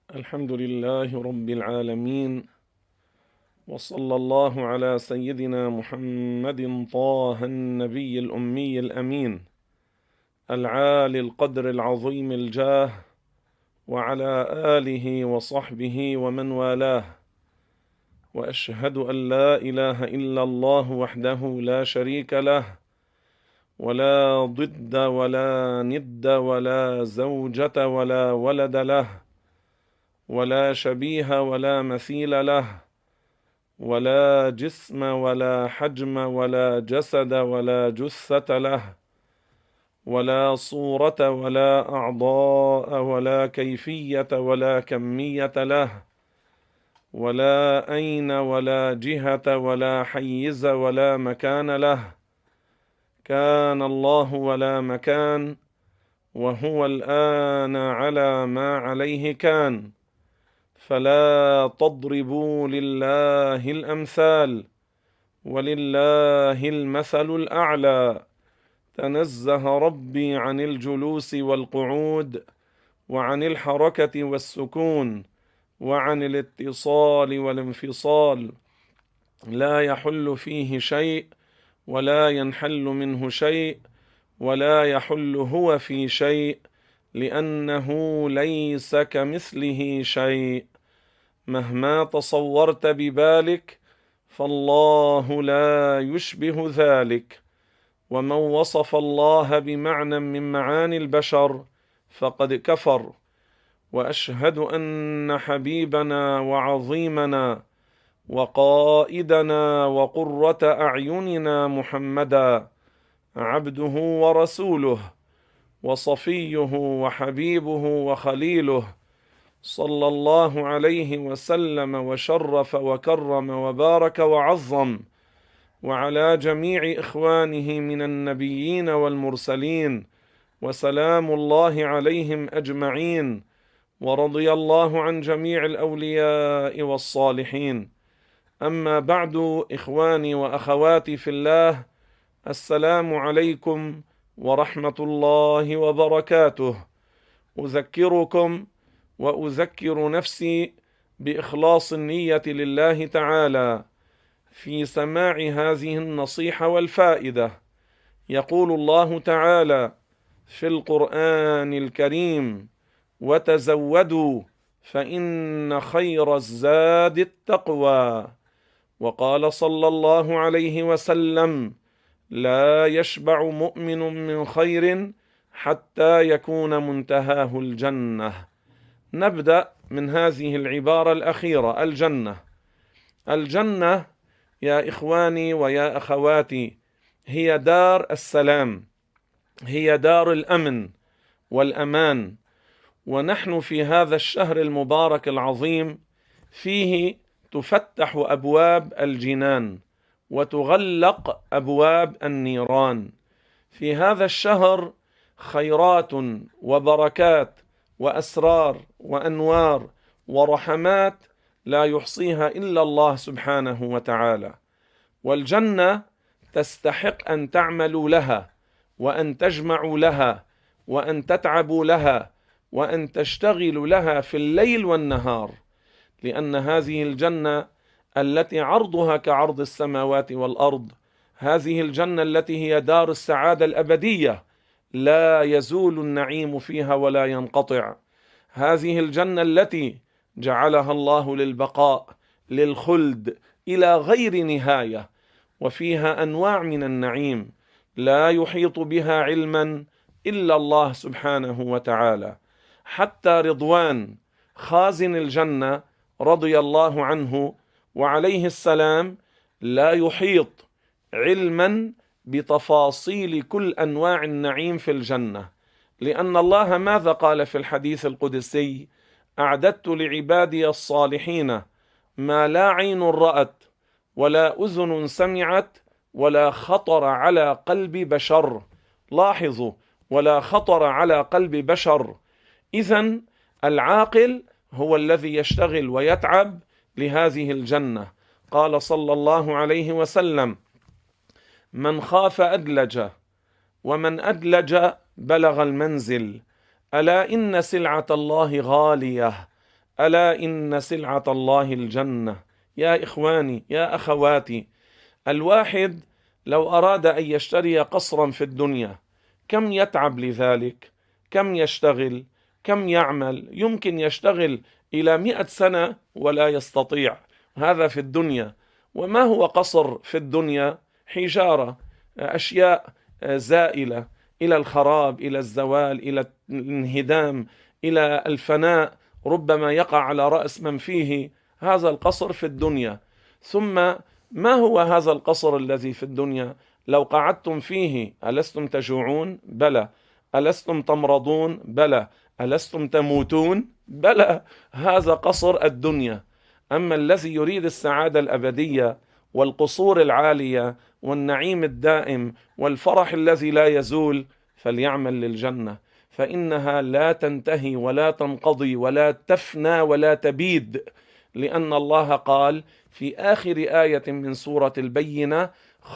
الحمد لله رب العالمين، وصلى الله على سيدنا محمد طه النبي الأمي الأمين العالي القدر العظيم الجاه، وعلى آله وصحبه ومن والاه. وأشهد أن لا إله إلا الله وحده لا شريك له، ولا ضد ولا ند ولا زوجة ولا ولد له، ولا شبيه ولا مثيل له، ولا جسم ولا حجم ولا جسد ولا جثة له، ولا صورة ولا أعضاء ولا كيفية ولا كمية له، ولا أين ولا جهة ولا حيز ولا مكان له. كان الله ولا مكان، وهو الآن على ما عليه كان. فلا تضربوا لله الأمثال، ولله المثل الأعلى. تنزه ربي عن الجلوس والقعود، وعن الحركة والسكون، وعن الاتصال والانفصال. لا يحل فيه شيء، ولا ينحل منه شيء، ولا يحل هو في شيء، لأنه ليس كمثله شيء. مهما تصورت ببالك فالله لا يشبه ذلك. ومن وصف الله بمعنى من معاني البشر فقد كفر. وأشهد أن حبيبنا وعظيمنا وقائدنا وقرة أعيننا محمدا عبده ورسوله، وصفيه وحبيبه وخليله، صلى الله عليه وسلم وشرف وكرم وبارك وعظم، وعلى جميع إخوانه من النبيين والمرسلين، وسلام الله عليهم أجمعين. ورضي الله عن جميع الأولياء والصالحين. أما بعد، إخواني وأخواتي في الله، السلام عليكم ورحمة الله وبركاته. أذكركم وأذكر نفسي بإخلاص النية لله تعالى في سماع هذه النصيحة والفائدة. يقول الله تعالى في القرآن الكريم: وتزودوا فإن خير الزاد التقوى. وقال صلى الله عليه وسلم: لا يشبع مؤمن من خير حتى يكون منتهاه الجنة. نبدأ من هذه العبارة الأخيرة: الجنة. الجنة يا إخواني ويا أخواتي هي دار السلام، هي دار الأمن والأمان. ونحن في هذا الشهر المبارك العظيم فيه تفتح أبواب الجنان وتغلق أبواب النيران. في هذا الشهر خيرات وبركات وأسرار وأنوار ورحمات لا يحصيها إلا الله سبحانه وتعالى. والجنة تستحق أن تعملوا لها، وأن تجمعوا لها، وأن تتعبوا لها، وأن تشتغلوا لها في الليل والنهار، لأن هذه الجنة التي عرضها كعرض السماوات والأرض، هذه الجنة التي هي دار السعادة الأبدية، لا يزول النعيم فيها ولا ينقطع. هذه الجنة التي جعلها الله للبقاء، للخلد إلى غير نهاية، وفيها أنواع من النعيم لا يحيط بها علما إلا الله سبحانه وتعالى. حتى رضوان خازن الجنة رضي الله عنه وعليه السلام لا يحيط علما بتفاصيل كل أنواع النعيم في الجنة، لأن الله ماذا قال في الحديث القدسي: أعددت لعبادي الصالحين ما لا عين رأت ولا أذن سمعت ولا خطر على قلب بشر. لاحظوا: ولا خطر على قلب بشر. إذن العاقل هو الذي يشتغل ويتعب لهذه الجنة. قال صلى الله عليه وسلم: من خاف أدلج، ومن أدلج بلغ المنزل. ألا إن سلعة الله غالية، ألا إن سلعة الله الجنة. يا إخواني يا أخواتي، الواحد لو أراد أن يشتري قصرا في الدنيا كم يتعب لذلك؟ كم يشتغل؟ كم يعمل؟ يمكن يشتغل إلى 100 سنة ولا يستطيع. هذا في الدنيا. وما هو قصر في الدنيا؟ حجارة، أشياء زائلة إلى الخراب، إلى الزوال، إلى الانهدام، إلى الفناء، ربما يقع على رأس من فيه. هذا القصر في الدنيا. ثم ما هو هذا القصر الذي في الدنيا؟ لو قعدتم فيه ألستم تجوعون؟ بلى. ألستم تمرضون؟ بلى. ألستم تموتون؟ بلى. هذا قصر الدنيا. أما الذي يريد السعادة الأبدية والقصور العالية والنعيم الدائم والفرح الذي لا يزول فليعمل للجنة، فإنها لا تنتهي ولا تنقضي ولا تفنى ولا تبيد، لأن الله قال في آخر آية من سورة البينة: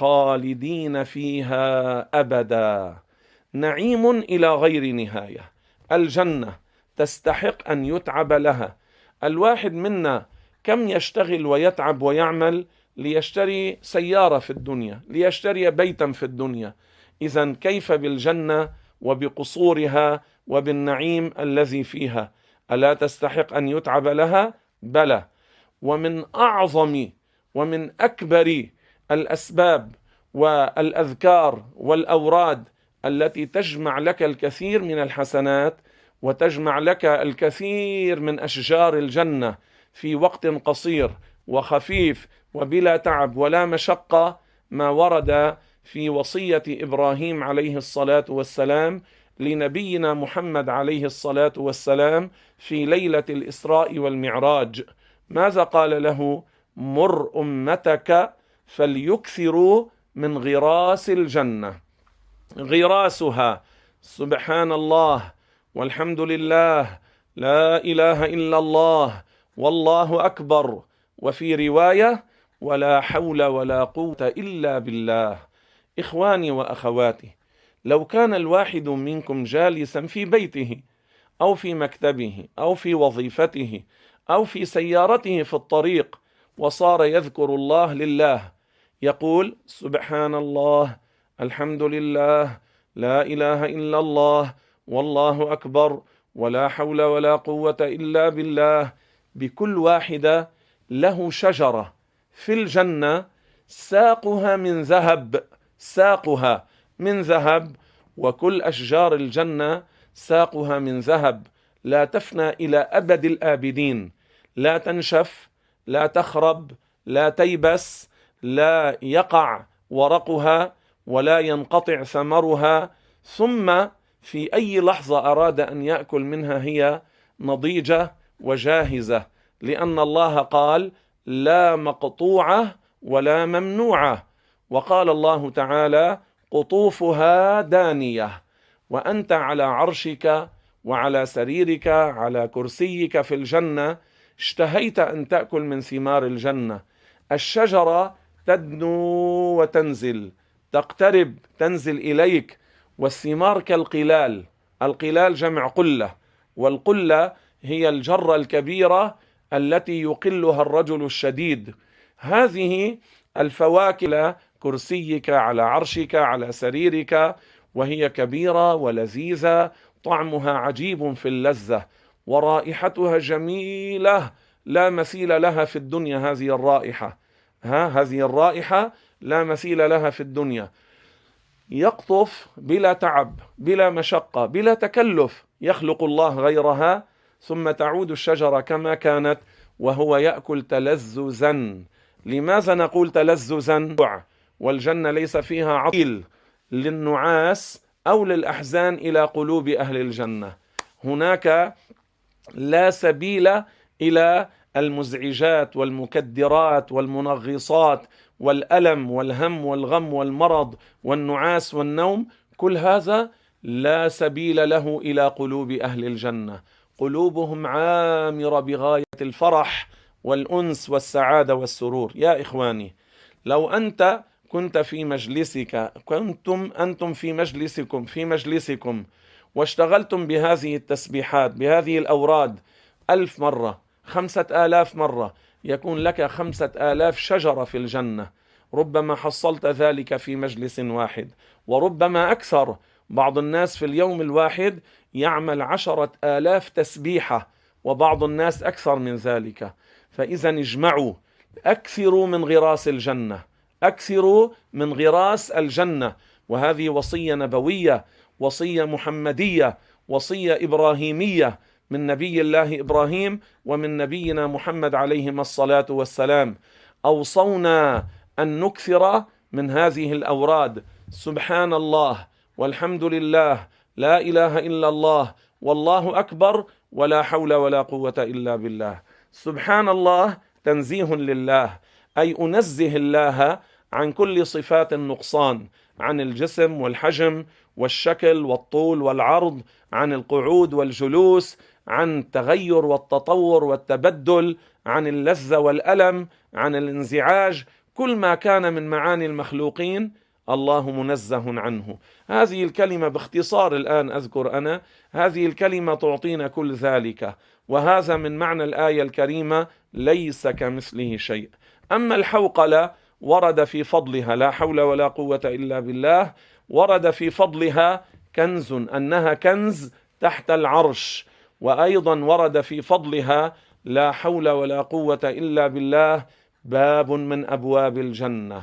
خالدين فيها أبدا. نعيم إلى غير نهاية. الجنة تستحق أن يتعب لها. الواحد منا كم يشتغل ويتعب ويعمل ليشتري سيارة في الدنيا، ليشتري بيتا في الدنيا. إذن كيف بالجنة وبقصورها وبالنعيم الذي فيها؟ ألا تستحق أن يتعب لها؟ بلى. ومن أعظم ومن أكبر الأسباب والأذكار والأوراد التي تجمع لك الكثير من الحسنات وتجمع لك الكثير من أشجار الجنة في وقت قصير وخفيف وبلا تعب ولا مشقة، ما ورد في وصية إبراهيم عليه الصلاة والسلام لنبينا محمد عليه الصلاة والسلام في ليلة الإسراء والمعراج. ماذا قال له؟ مر أمتك فليكثروا من غراس الجنة. غراسها سبحان الله والحمد لله، لا إله إلا الله، والله أكبر، وفي رواية ولا حول ولا قوة إلا بالله. إخواني وأخواتي، لو كان الواحد منكم جالسا في بيته أو في مكتبه أو في وظيفته أو في سيارته في الطريق وصار يذكر الله لله، يقول سبحان الله، الحمد لله، لا إله إلا الله، والله أكبر، ولا حول ولا قوة إلا بالله، بكل واحدة له شجرة في الجنة ساقها من ذهب، ساقها من ذهب، وكل أشجار الجنة ساقها من ذهب، لا تفنى إلى أبد الآبدين، لا تنشف، لا تخرب، لا تيبس، لا يقع ورقها ولا ينقطع ثمرها. ثم في أي لحظة أراد أن يأكل منها هي نضيجة وجاهزة، لأن الله قال لا مقطوعة ولا ممنوعة. وقال الله تعالى قطوفها دانية. وأنت على عرشك وعلى سريرك على كرسيك في الجنة اشتهيت أن تأكل من ثمار الجنة. الشجرة تدنو وتنزل، تقترب، تنزل إليك، والثمار كالقلال. القلال جمع قلة، والقلة هي الجرة الكبيرة التي يقلها الرجل الشديد. هذه الفواكه كرسيك على عرشك على سريرك، وهي كبيرة ولذيذة، طعمها عجيب في اللذة، ورائحتها جميلة لا مثيل لها في الدنيا. هذه الرائحة هذه الرائحة لا مثيل لها في الدنيا. يقطف بلا تعب بلا مشقة بلا تكلف، يخلق الله غيرها، ثم تعود الشجرة كما كانت وهو يأكل تلذذا. لماذا نقول تلذذا؟ والجنة ليس فيها عطيل للنعاس أو للأحزان إلى قلوب أهل الجنة. هناك لا سبيل إلى المزعجات والمكدرات والمنغصات والألم والهم والغم والمرض والنعاس والنوم، كل هذا لا سبيل له إلى قلوب أهل الجنة. قلوبهم عامرة بغاية الفرح والأنس والسعادة والسرور. يا إخواني، لو أنت كنت في مجلسك، كنتم أنتم في مجلسكم واشتغلتم بهذه التسبيحات بهذه الأوراد 1000 مرة 5,000 مرة، يكون لك 5,000 شجرة في الجنة. ربما حصلت ذلك في مجلس واحد، وربما أكثر. بعض الناس في اليوم الواحد يعمل 10,000 تسبيحة، وبعض الناس أكثر من ذلك. فإذا اجمعوا، أكثروا من غراس الجنة، أكثروا من غراس الجنة. وهذه وصية نبوية، وصية محمدية، وصية إبراهيمية من نبي الله إبراهيم ومن نبينا محمد عليهما الصلاة والسلام. أوصونا أن نكثر من هذه الأوراد: سبحان الله، والحمد لله، لا إله إلا الله، والله أكبر، ولا حول ولا قوة إلا بالله. سبحان الله تنزيه لله، أي أنزه الله عن كل صفات النقصان، عن الجسم والحجم والشكل والطول والعرض، عن القعود والجلوس، عن التغير والتطور والتبدل، عن اللذة والألم، عن الانزعاج. كل ما كان من معاني المخلوقين الله منزه عنه. هذه الكلمة باختصار الآن أذكر أنا، هذه الكلمة تعطينا كل ذلك، وهذا من معنى الآية الكريمة: ليس كمثله شيء. أما الحوقلة ورد في فضلها، لا حول ولا قوة إلا بالله، ورد في فضلها كنز، أنها كنز تحت العرش. وأيضا ورد في فضلها لا حول ولا قوة إلا بالله باب من أبواب الجنة،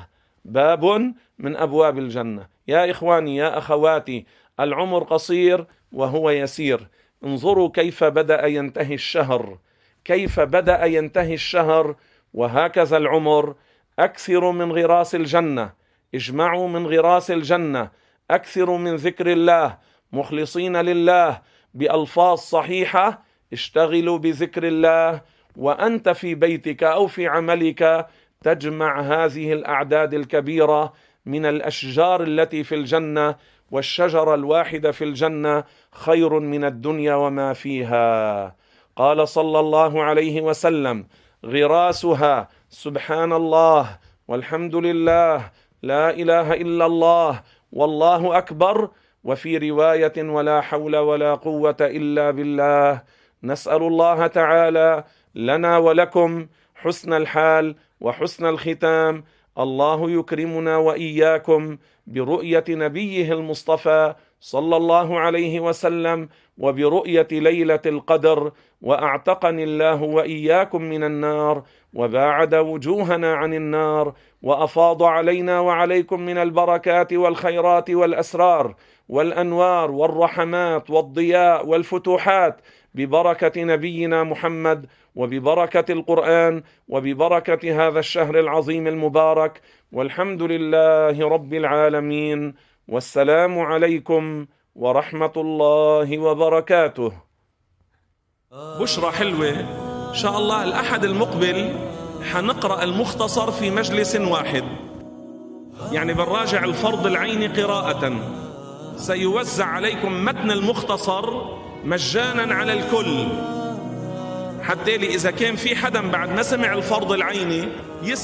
باب من أبواب الجنة. يا إخواني، يا أخواتي، العمر قصير وهو يسير. انظروا كيف بدأ ينتهي الشهر، كيف بدأ ينتهي الشهر، وهكذا العمر. أكثروا من غراس الجنة، اجمعوا من غراس الجنة، أكثروا من ذكر الله مخلصين لله بألفاظ صحيحة. اشتغلوا بذكر الله وأنت في بيتك أو في عملك، تجمع هذه الأعداد الكبيرة من الأشجار التي في الجنة، والشجرة الواحدة في الجنة خير من الدنيا وما فيها. قال صلى الله عليه وسلم: غراسها سبحان الله، والحمد لله، لا إله إلا الله، والله أكبر، وفي رواية: ولا حول ولا قوة إلا بالله. نسأل الله تعالى لنا ولكم حسن الحال وحسن الختام. الله يكرمنا وإياكم برؤية نبيه المصطفى صلى الله عليه وسلم، وبرؤية ليلة القدر، وأعتقني الله وإياكم من النار، وباعد وجوهنا عن النار، وأفاض علينا وعليكم من البركات والخيرات والأسرار والأنوار والرحمات والضياء والفتوحات، ببركة نبينا محمد، وببركة القرآن، وببركة هذا الشهر العظيم المبارك. والحمد لله رب العالمين، والسلام عليكم ورحمة الله وبركاته. بشرى حلوة إن شاء الله، الأحد المقبل حنقرأ المختصر في مجلس واحد، يعني بنراجع الفرض العيني قراءة. سيوزع عليكم متن المختصر مجانا على الكل، حتى إذا كان في حدا بعد ما سمع الفرض العيني